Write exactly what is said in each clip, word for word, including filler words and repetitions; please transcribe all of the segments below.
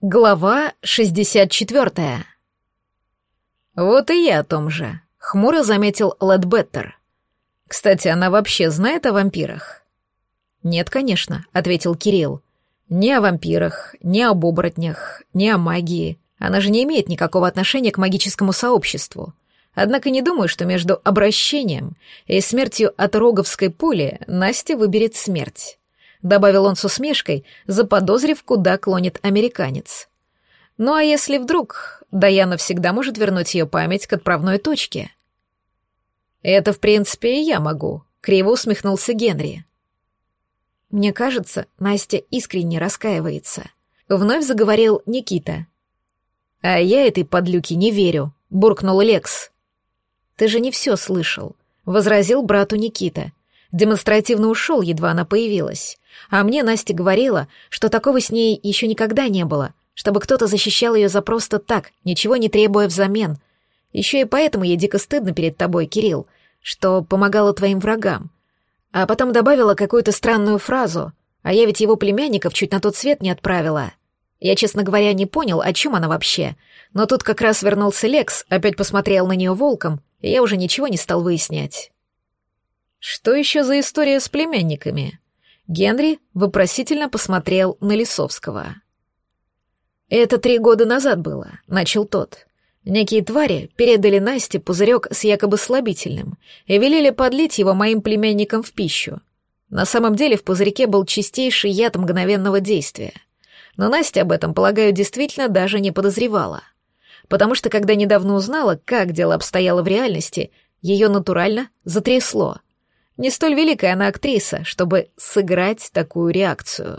Глава шестьдесят четвертая. «Вот и я о том же», — хмуро заметил Лэдбеттер. «Кстати, она вообще знает о вампирах?» «Нет, конечно», — ответил Кирилл. «Ни о вампирах, ни об оборотнях, ни о магии. Она же не имеет никакого отношения к магическому сообществу. Однако не думаю, что между обращением и смертью от роговской пули Настя выберет смерть», — добавил он с усмешкой, заподозрив, куда клонит американец. «Ну а если вдруг, Даяна всегда может вернуть ее память к отправной точке?» «Это, в принципе, и я могу», — криво усмехнулся Генри. «Мне кажется, Настя искренне раскаивается», — вновь заговорил Никита. «А я этой подлюке не верю», — буркнул Лекс. «Ты же не все слышал», — возразил брату Никита. Демонстративно ушел, едва она появилась. А мне Настя говорила, что такого с ней еще никогда не было, чтобы кто-то защищал ее за просто так, ничего не требуя взамен. Еще и поэтому ей дико стыдно перед тобой, Кирилл, что помогала твоим врагам. А потом добавила какую-то странную фразу, а я ведь его племянников чуть на тот свет не отправила. Я, честно говоря, не понял, о чем она вообще, но тут как раз вернулся Лекс, опять посмотрел на нее волком, и я уже ничего не стал выяснять. «Что еще за история с племянниками?» Генри вопросительно посмотрел на Лисовского. «Это три года назад было», — начал тот. «Некие твари передали Насте пузырек с якобы слабительным и велели подлить его моим племянникам в пищу. На самом деле в пузырьке был чистейший яд мгновенного действия. Но Настя об этом, полагаю, действительно даже не подозревала. Потому что, когда недавно узнала, как дело обстояло в реальности, ее натурально затрясло. Не столь великая она актриса, чтобы сыграть такую реакцию.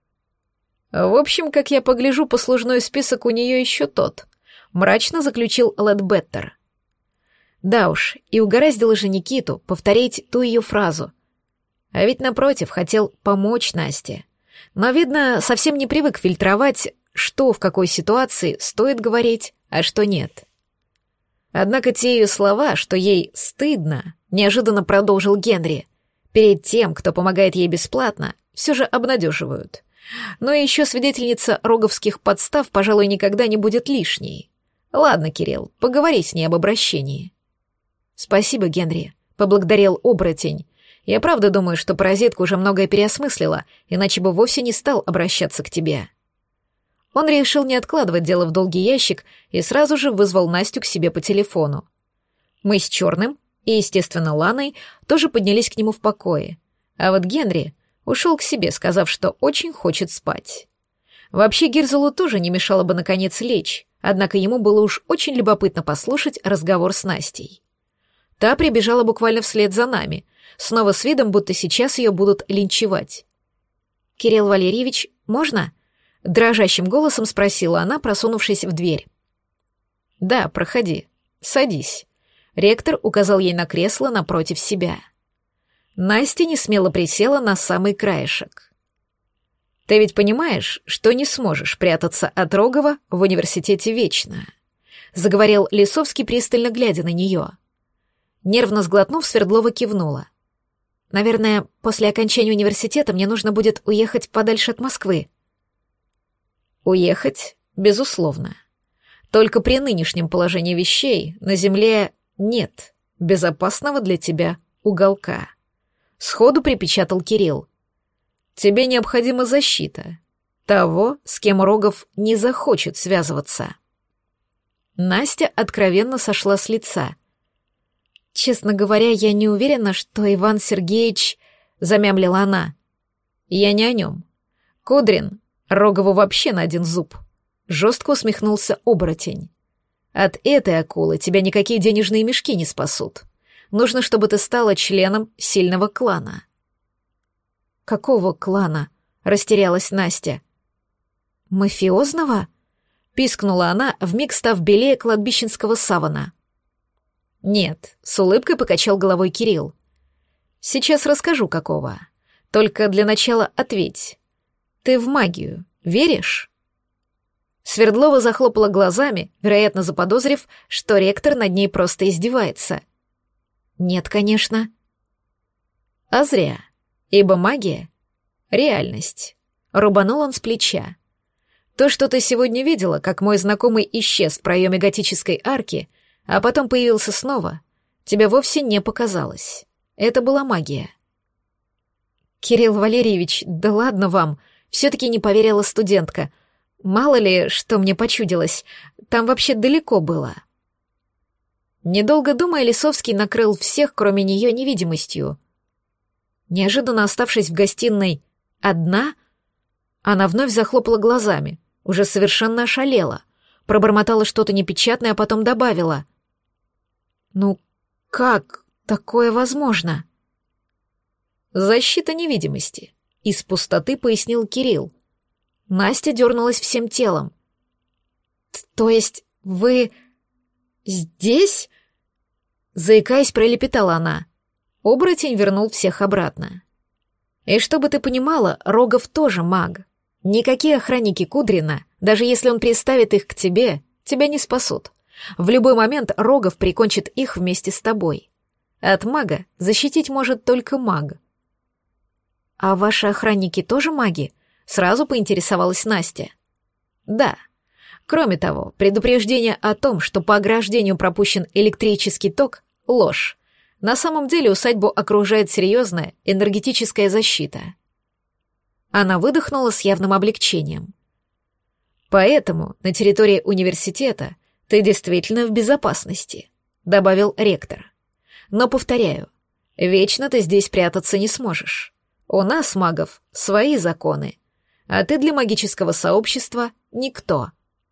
В общем, как я погляжу, послужной список у нее еще тот, мрачно заключил Лэдбеттер. Да уж, и угораздило же Никиту повторить ту ее фразу. А ведь, напротив, хотел помочь Насте. Но, видно, совсем не привык фильтровать, что в какой ситуации стоит говорить, а что нет. Однако те ее слова, что ей стыдно, неожиданно продолжил Генри, перед тем, кто помогает ей бесплатно, все же обнадеживают. Но еще свидетельница роговских подстав, пожалуй, никогда не будет лишней. Ладно, Кирилл, поговори с ней об обращении. Спасибо, Генри, поблагодарил оборотень. Я правда думаю, что паразитка уже многое переосмыслила, иначе бы вовсе не стал обращаться к тебе. Он решил не откладывать дело в долгий ящик и сразу же вызвал Настю к себе по телефону. Мы с Черным и, естественно, Ланой тоже поднялись к нему в покое, а вот Генри ушел к себе, сказав, что очень хочет спать. Вообще Гирзелу тоже не мешало бы наконец лечь, однако ему было уж очень любопытно послушать разговор с Настей. Та прибежала буквально вслед за нами, снова с видом, будто сейчас ее будут линчевать. «Кирилл Валерьевич, можно?» — дрожащим голосом спросила она, просунувшись в дверь. «Да, проходи, садись». Ректор указал ей на кресло напротив себя. Настя несмело присела на самый краешек. «Ты ведь понимаешь, что не сможешь прятаться от Рогова в университете вечно?» — заговорил Лисовский, пристально глядя на нее. Нервно сглотнув, Свердлова кивнула. «Наверное, после окончания университета мне нужно будет уехать подальше от Москвы». «Уехать, безусловно. Только при нынешнем положении вещей на Земле нет безопасного для тебя уголка», — сходу припечатал Кирилл. «Тебе необходима защита того, с кем Рогов не захочет связываться». Настя откровенно сошла с лица. «Честно говоря, я не уверена, что Иван Сергеевич...» — замямлила она. «Я не о нем. Кудрин Рогову вообще на один зуб», — жестко усмехнулся оборотень. «От этой акулы тебя никакие денежные мешки не спасут. Нужно, чтобы ты стала членом сильного клана». «Какого клана?» — растерялась Настя. «Мафиозного?» — пискнула она, вмиг став белее кладбищенского савана. «Нет», — с улыбкой покачал головой Кирилл. «Сейчас расскажу, какого. Только для начала ответь. Ты в магию веришь?» Свердлова захлопала глазами, вероятно, заподозрив, что ректор над ней просто издевается. «Нет, конечно». «А зря, ибо магия — реальность», — рубанул он с плеча. То, что ты сегодня видела, как мой знакомый исчез в проеме готической арки, а потом появился снова, тебе вовсе не показалось. Это была магия. Кирилл Валерьевич, да ладно вам, все-таки не поверила студентка. Мало ли, что мне почудилось, там вообще далеко было. Недолго думая, Лисовский накрыл всех, кроме нее, невидимостью. Неожиданно оставшись в гостиной одна, она вновь захлопала глазами, уже совершенно ошалела, пробормотала что-то непечатное, а потом добавила. «Ну, как такое возможно?» «Защита невидимости», — из пустоты пояснил Кирилл. Настя дернулась всем телом. «То есть вы здесь?» Заикаясь, пролепетала она. Оборотень вернул всех обратно. «И чтобы ты понимала, Рогов тоже маг. Никакие охранники Кудрина, даже если он приставит их к тебе, тебя не спасут. В любой момент Рогов прикончит их вместе с тобой. От мага защитить может только маг». «А ваши охранники тоже маги?» — сразу поинтересовалась Настя. «Да. Кроме того, предупреждение о том, что по ограждению пропущен электрический ток — ложь. На самом деле усадьбу окружает серьезная энергетическая защита». Она выдохнула с явным облегчением. «Поэтому на территории университета ты действительно в безопасности», — добавил ректор. «Но, повторяю, вечно ты здесь прятаться не сможешь. У нас, магов, свои законы, а ты для магического сообщества никто».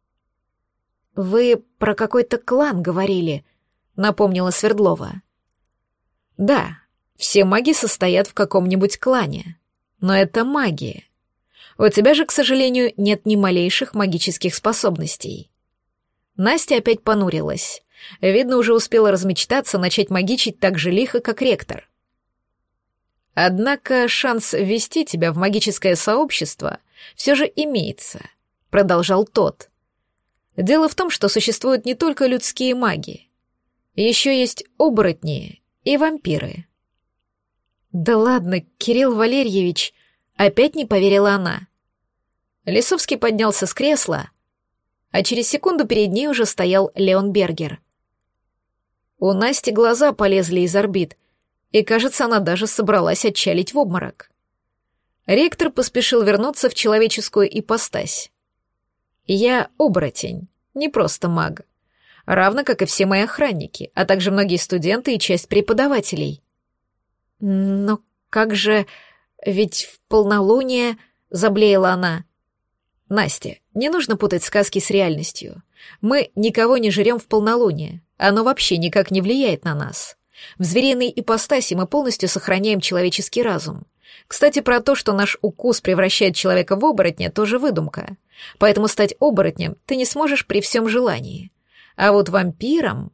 «Вы про какой-то клан говорили», — напомнила Свердлова. «Да, все маги состоят в каком-нибудь клане, но это магия. У тебя же, к сожалению, нет ни малейших магических способностей». Настя опять понурилась. Видно, уже успела размечтаться начать магичить так же лихо, как ректор. «Однако шанс ввести тебя в магическое сообщество все же имеется», — продолжал тот. «Дело в том, что существуют не только людские маги. Еще есть оборотни и вампиры». «Да ладно, Кирилл Валерьевич», — опять не поверила она. Лисовский поднялся с кресла, а через секунду перед ней уже стоял Леон Бергер. У Насти глаза полезли из орбит, и, кажется, она даже собралась отчалить в обморок. Ректор поспешил вернуться в человеческую ипостась. «Я оборотень, не просто маг, равно как и все мои охранники, а также многие студенты и часть преподавателей». «Но как же... ведь в полнолуние...» — заблеяла она. «Настя, не нужно путать сказки с реальностью. Мы никого не жрем в полнолуние, оно вообще никак не влияет на нас. В звериной ипостаси мы полностью сохраняем человеческий разум. Кстати, про то, что наш укус превращает человека в оборотня, тоже выдумка. Поэтому стать оборотнем ты не сможешь при всем желании. А вот вампиром...»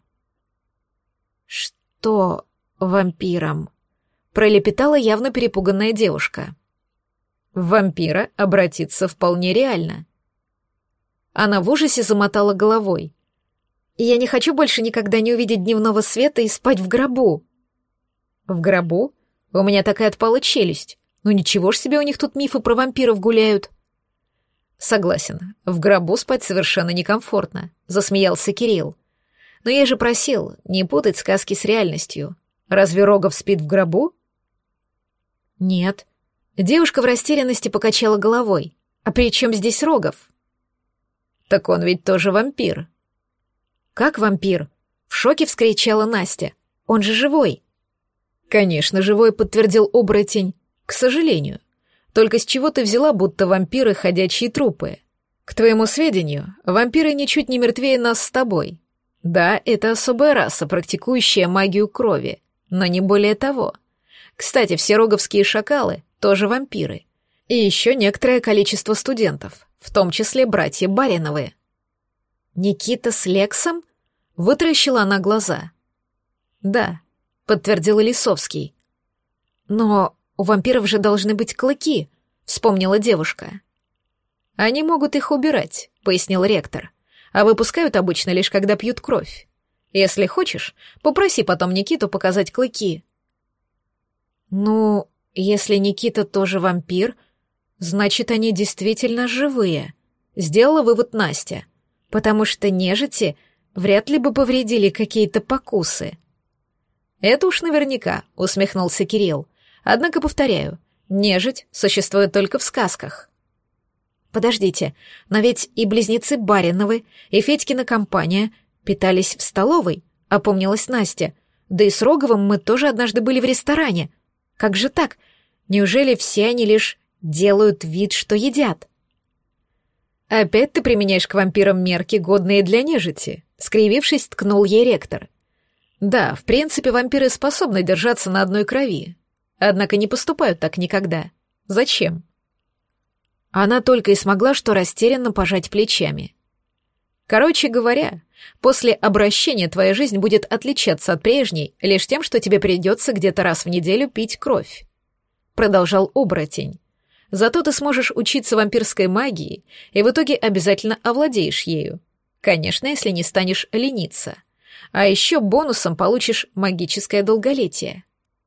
«Что вампиром?» — пролепетала явно перепуганная девушка. «В вампира обратиться вполне реально». Она в ужасе замотала головой. «Я не хочу больше никогда не увидеть дневного света и спать в гробу». «В гробу? У меня такая отпала челюсть. Ну ничего ж себе у них тут мифы про вампиров гуляют». «Согласен, в гробу спать совершенно некомфортно», — засмеялся Кирилл. «Но я же просил не путать сказки с реальностью. Разве Рогов спит в гробу?» «Нет». Девушка в растерянности покачала головой. «А при чем здесь Рогов?» «Так он ведь тоже вампир». «Как вампир?» — в шоке вскричала Настя. «Он же живой». «Конечно, живой», — подтвердил оборотень. «К сожалению. Только с чего ты взяла, будто вампиры — ходячие трупы? К твоему сведению, вампиры ничуть не мертвее нас с тобой. Да, это особая раса, практикующая магию крови, но не более того. Кстати, все роговские шакалы — тоже вампиры. И еще некоторое количество студентов, в том числе братья Бариновы». «Никита с Лексом?» — вытаращила она глаза. «Да», — подтвердил Лисовский. «Но у вампиров же должны быть клыки», — вспомнила девушка. «Они могут их убирать», — пояснил ректор, «а выпускают обычно лишь когда пьют кровь. Если хочешь, попроси потом Никиту показать клыки». «Ну, если Никита тоже вампир, значит, они действительно живые», сделала вывод Настя, потому что нежити вряд ли бы повредили какие-то покусы. Это уж наверняка, усмехнулся Кирилл. Однако, повторяю, нежить существует только в сказках. Подождите, но ведь и близнецы Бариновы, и Федькина компания питались в столовой, опомнилась Настя. Да и с Роговым мы тоже однажды были в ресторане. Как же так? Неужели все они лишь делают вид, что едят? Опять ты применяешь к вампирам мерки, годные для нежити, скривившись, ткнул ей ректор. Да, в принципе, вампиры способны держаться на одной крови, однако не поступают так никогда. Зачем? Она только и смогла что растерянно пожать плечами. Короче говоря, после обращения твоя жизнь будет отличаться от прежней лишь тем, что тебе придется где-то раз в неделю пить кровь. Продолжал оборотень. Зато ты сможешь учиться вампирской магии и в итоге обязательно овладеешь ею. Конечно, если не станешь лениться. А еще бонусом получишь магическое долголетие.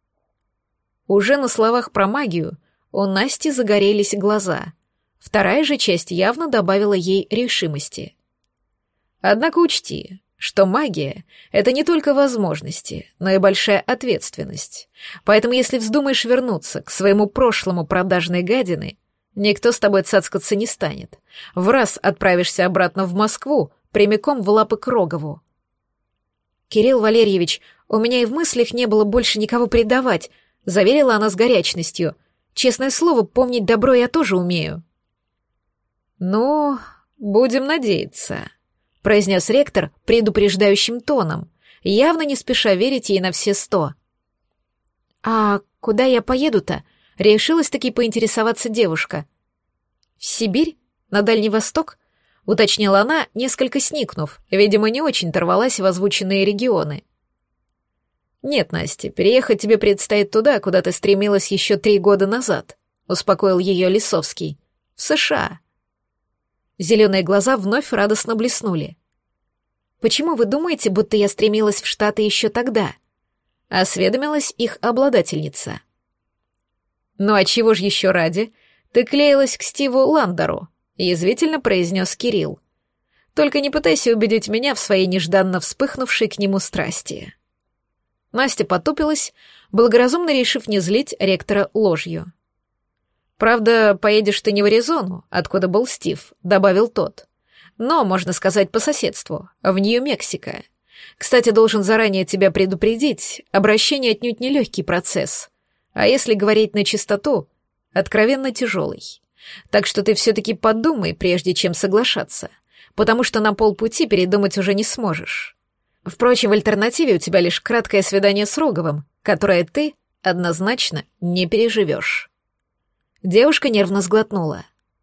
Уже на словах про магию у Насти загорелись глаза. Вторая же часть явно добавила ей решимости. Однако учти, что магия — это не только возможности, но и большая ответственность. Поэтому если вздумаешь вернуться к своему прошлому продажной гадины, никто с тобой цацкаться не станет. В раз отправишься обратно в Москву, прямиком в лапы к Рогову. «Кирилл Валерьевич, у меня и в мыслях не было больше никого предавать», — заверила она с горячностью. «Честное слово, помнить добро я тоже умею». «Ну, будем надеяться», — произнес ректор предупреждающим тоном, явно не спеша верить ей на все сто. «А куда я поеду-то?» — решилась-таки поинтересоваться девушка. «В Сибирь? На Дальний Восток?» — уточнила она, несколько сникнув, видимо, не очень-то рвалась в озвученные регионы. «Нет, Настя, переехать тебе предстоит туда, куда ты стремилась еще три года назад», — успокоил ее Лисовский. «В США». Зеленые глаза вновь радостно блеснули. «Почему вы думаете, будто я стремилась в Штаты еще тогда?» — осведомилась их обладательница. «Ну а чего ж еще ради? Ты клеилась к Стиву Ландеру», — язвительно произнес Кирилл. «Только не пытайся убедить меня в своей нежданно вспыхнувшей к нему страсти». Настя потупилась, благоразумно решив не злить ректора ложью. «Правда, поедешь ты не в Аризону, откуда был Стив», — добавил тот. «Но, можно сказать, по соседству, в Нью-Мексико. Кстати, должен заранее тебя предупредить, обращение отнюдь не легкий процесс, а если говорить на чистоту, откровенно тяжелый. Так что ты все-таки подумай, прежде чем соглашаться, потому что на полпути передумать уже не сможешь. Впрочем, в альтернативе у тебя лишь краткое свидание с Роговым, которое ты однозначно не переживешь». Девушка нервно сглотнула.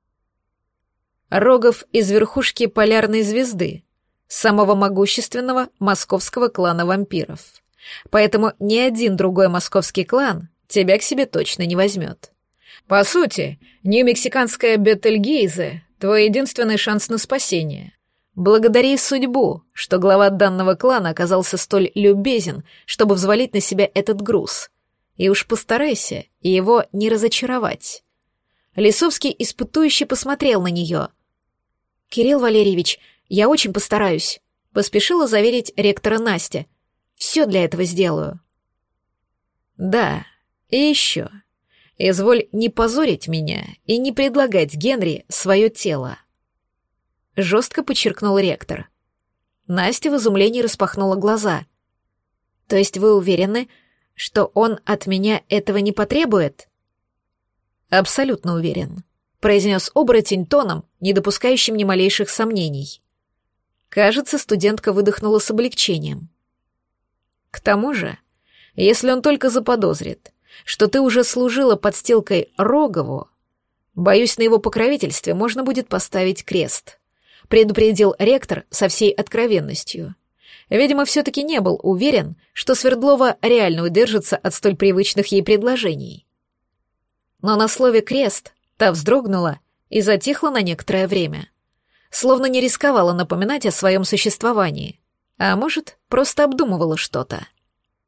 Рогов из верхушки полярной звезды, самого могущественного московского клана вампиров. Поэтому ни один другой московский клан тебя к себе точно не возьмет. По сути, нью-мексиканская Бетельгейзе — твой единственный шанс на спасение. Благодари судьбу, что глава данного клана оказался столь любезен, чтобы взвалить на себя этот груз. И уж постарайся его не разочаровать. Лисовский испытующе посмотрел на нее. «Кирилл Валерьевич, я очень постараюсь», — поспешила заверить ректора Настя. «Все для этого сделаю». «Да, и еще. Изволь не позорить меня и не предлагать Генри свое тело», — жестко подчеркнул ректор. Настя в изумлении распахнула глаза. «То есть вы уверены, что он от меня этого не потребует?» «Абсолютно уверен», — произнес оборотень тоном, не допускающим ни малейших сомнений. Кажется, студентка выдохнула с облегчением. «К тому же, если он только заподозрит, что ты уже служила подстилкой Рогову, боюсь, на его покровительстве можно будет поставить крест», — предупредил ректор со всей откровенностью. Видимо, все-таки не был уверен, что Свердлова реально удержится от столь привычных ей предложений. Но на слове «крест» та вздрогнула и затихла на некоторое время, словно не рисковала напоминать о своем существовании, а может, просто обдумывала что-то.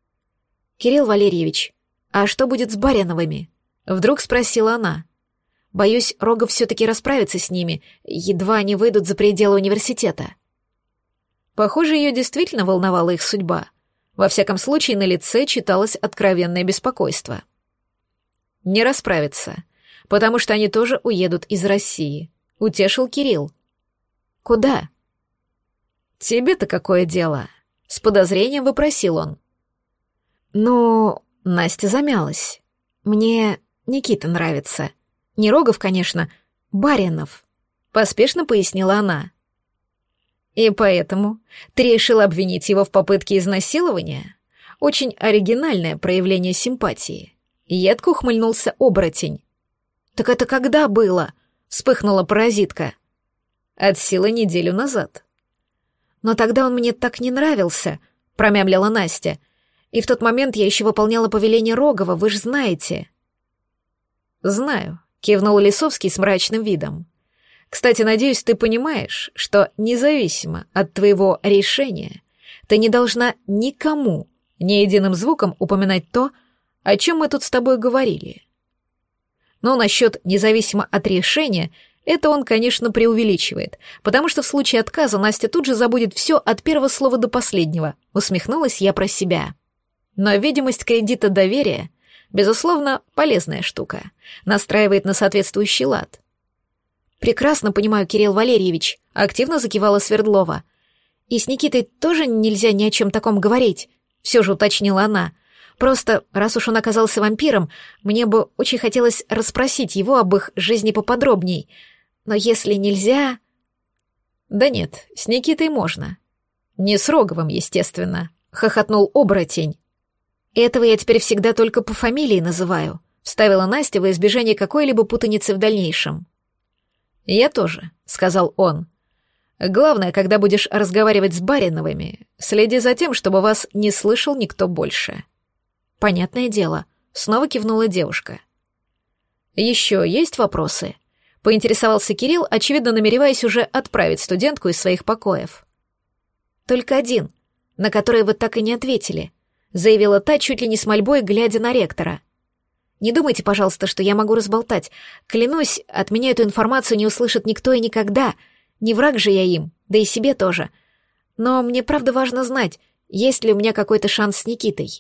«Кирилл Валерьевич, а что будет с Бариновыми?» — вдруг спросила она. Боюсь, Рогов все-таки расправится с ними, едва они выйдут за пределы университета». Похоже, ее действительно волновала их судьба. Во всяком случае, на лице читалось откровенное беспокойство. «Не расправится, потому что они тоже уедут из России», — утешил Кирилл. «Куда?» «Тебе-то какое дело?» — с подозрением вопросил он. «Ну...» — Настя замялась. «Мне Никита нравится. Не Рогов, конечно, Баринов», — поспешно пояснила она. «И поэтому ты решила обвинить его в попытке изнасилования? Очень оригинальное проявление симпатии». Едко ухмыльнулся оборотень. «Так это когда было?» — вспыхнула паразитка. «От силы неделю назад». «Но тогда он мне так не нравился», — промямлила Настя. «И в тот момент я еще выполняла повеление Рогова, вы же знаете». «Знаю», — кивнул Лисовский с мрачным видом. «Кстати, надеюсь, ты понимаешь, что независимо от твоего решения ты не должна никому ни единым звуком упоминать то, о чем мы тут с тобой говорили». Но насчет «независимо от решения» это он, конечно, преувеличивает, потому что в случае отказа Настя тут же забудет все от первого слова до последнего, усмехнулась я про себя. Но видимость кредита доверия, безусловно, полезная штука, настраивает на соответствующий лад. «Прекрасно понимаю, Кирилл Валерьевич», — активно закивала Свердлова. «И с Никитой тоже нельзя ни о чем таком говорить», — все же уточнила она. «Просто, раз уж он оказался вампиром, мне бы очень хотелось расспросить его об их жизни поподробней. Но если нельзя...» «Да нет, с Никитой можно. Не с Роговым, естественно», — хохотнул оборотень. «Этого я теперь всегда только по фамилии называю», — вставила Настя во избежание какой-либо путаницы в дальнейшем. «Я тоже», — сказал он. «Главное, когда будешь разговаривать с Бариновыми, следи за тем, чтобы вас не слышал никто больше». «Понятное дело», — снова кивнула девушка. «Еще есть вопросы?» — поинтересовался Кирилл, очевидно намереваясь уже отправить студентку из своих покоев. «Только один, на который вы так и не ответили», — заявила та чуть ли не с мольбой, глядя на ректора. «Не думайте, пожалуйста, что я могу разболтать. Клянусь, от меня эту информацию не услышит никто и никогда. Не враг же я им, да и себе тоже. Но мне правда важно знать, есть ли у меня какой-то шанс с Никитой».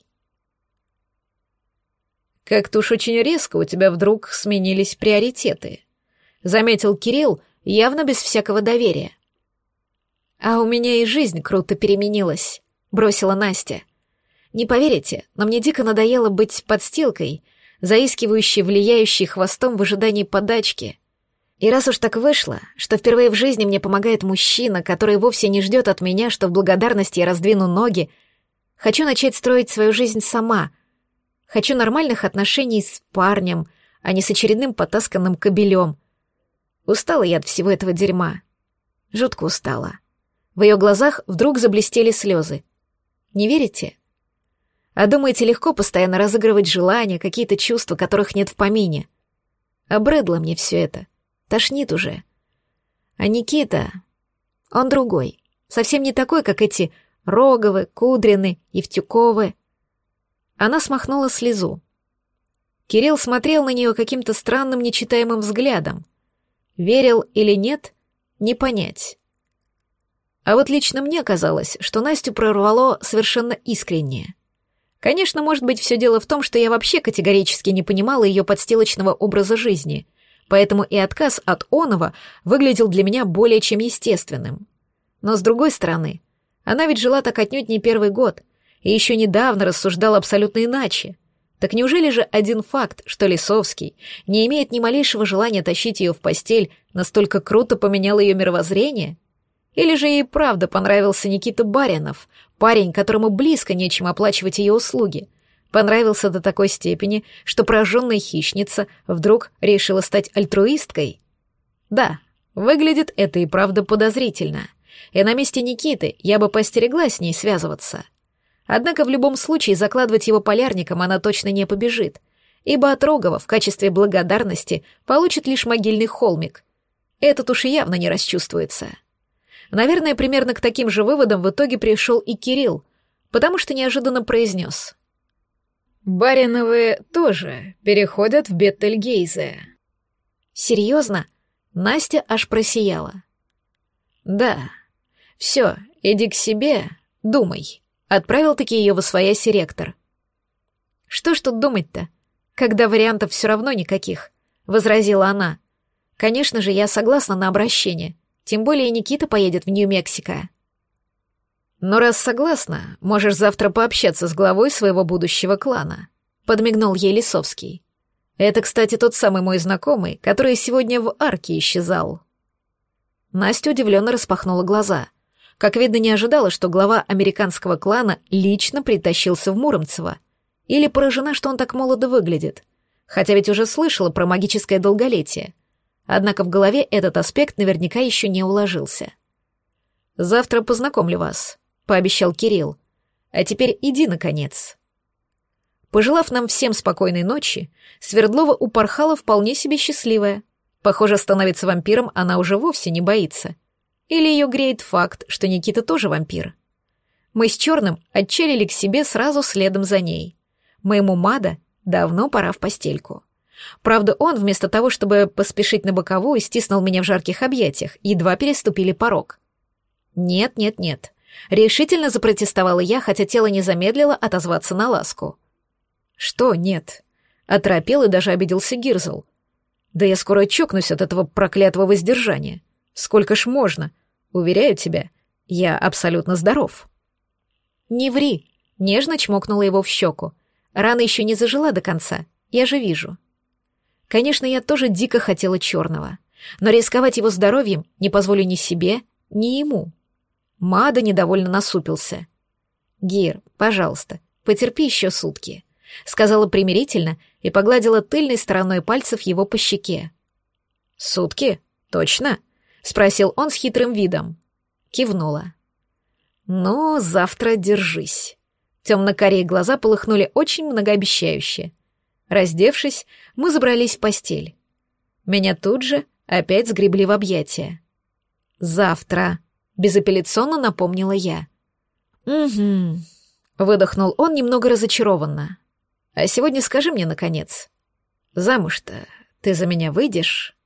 «Как-то уж очень резко у тебя вдруг сменились приоритеты», — заметил Кирилл, явно без всякого доверия. «А у меня и жизнь круто переменилась», — бросила Настя. «Не поверите, но мне дико надоело быть подстилкой, заискивающей, влияющей хвостом в ожидании подачки. И раз уж так вышло, что впервые в жизни мне помогает мужчина, который вовсе не ждет от меня, что в благодарность я раздвину ноги, хочу начать строить свою жизнь сама. Хочу нормальных отношений с парнем, а не с очередным потасканным кобелем. Устала я от всего этого дерьма. Жутко устала». В ее глазах вдруг заблестели слезы. «Не верите? А думаете, легко постоянно разыгрывать желания, какие-то чувства, которых нет в помине? Обрыдло мне все это. Тошнит уже. А Никита, он другой. Совсем не такой, как эти Роговы, Кудрины, Евтюковы». Она смахнула слезу. Кирилл смотрел на нее каким-то странным нечитаемым взглядом. Верил или нет, не понять. А вот лично мне казалось, что Настю прорвало совершенно искренне. Конечно, может быть, все дело в том, что я вообще категорически не понимала ее подстилочного образа жизни, поэтому и отказ от оного выглядел для меня более чем естественным. Но с другой стороны, она ведь жила так отнюдь не первый год, и еще недавно рассуждала абсолютно иначе. Так неужели же один факт, что Лисовский не имеет ни малейшего желания тащить ее в постель, настолько круто поменял ее мировоззрение? Или же ей правда понравился Никита Баринов, парень, которому близко нечем оплачивать ее услуги? Понравился до такой степени, что прожженная хищница вдруг решила стать альтруисткой? Да, выглядит это и правда подозрительно. И на месте Никиты я бы постереглась с ней связываться. Однако в любом случае закладывать его полярником она точно не побежит, ибо от Рогова в качестве благодарности получит лишь могильный холмик. Этот уж и явно не расчувствуется. Наверное, примерно к таким же выводам в итоге пришел и Кирилл, потому что неожиданно произнес. «Бариновы тоже переходят в Бетельгейзе». Серьезно? Настя аж просияла. Да. Все, иди к себе, думай. Отправил-таки ее восвояси ректор. Что ж тут думать-то, когда вариантов все равно никаких, возразила она. Конечно же, я согласна на обращение, тем более Никита поедет в Нью-Мексико. Но раз согласна, можешь завтра пообщаться с главой своего будущего клана, подмигнул ей Лисовский. Это, кстати, тот самый мой знакомый, который сегодня в арке исчезал. Настя удивленно распахнула глаза. Как видно, не ожидала, что глава американского клана лично притащился в Муромцево. Или поражена, что он так молодо выглядит. Хотя ведь уже слышала про магическое долголетие. Однако в голове этот аспект наверняка еще не уложился. «Завтра познакомлю вас», — пообещал Кирилл. «А теперь иди, наконец». Пожелав нам всем спокойной ночи, Свердлова упорхала вполне себе счастливая. Похоже, становиться вампиром она уже вовсе не боится. Или ее греет факт, что Никита тоже вампир. Мы с Черным отчалили к себе сразу следом за ней. Моему Мада давно пора в постельку. Правда, он, вместо того, чтобы поспешить на боковую, стиснул меня в жарких объятиях, едва переступили порог. «Нет, нет, нет», — решительно запротестовала я, хотя тело не замедлило отозваться на ласку. «Что нет?» — оторопел и даже обиделся Гирзл. «Да я скоро чокнусь от этого проклятого воздержания. Сколько ж можно? Уверяю тебя, я абсолютно здоров». «Не ври», — нежно чмокнула его в щеку. «Рана еще не зажила до конца, я же вижу». Конечно, я тоже дико хотела черного, но рисковать его здоровьем не позволю ни себе, ни ему. Мада недовольно насупился. «Гир, пожалуйста, потерпи еще сутки», — сказала примирительно и погладила тыльной стороной пальцев его по щеке. «Сутки? Точно?» — спросил он с хитрым видом. Кивнула. «Ну, завтра держись». Темно-карие глаза полыхнули очень многообещающе. Раздевшись, мы забрались в постель. Меня тут же опять сгребли в объятия. «Завтра», — безапелляционно напомнила я. «Угу», — выдохнул он немного разочарованно. «А сегодня скажи мне, наконец, замуж-то ты за меня выйдешь?»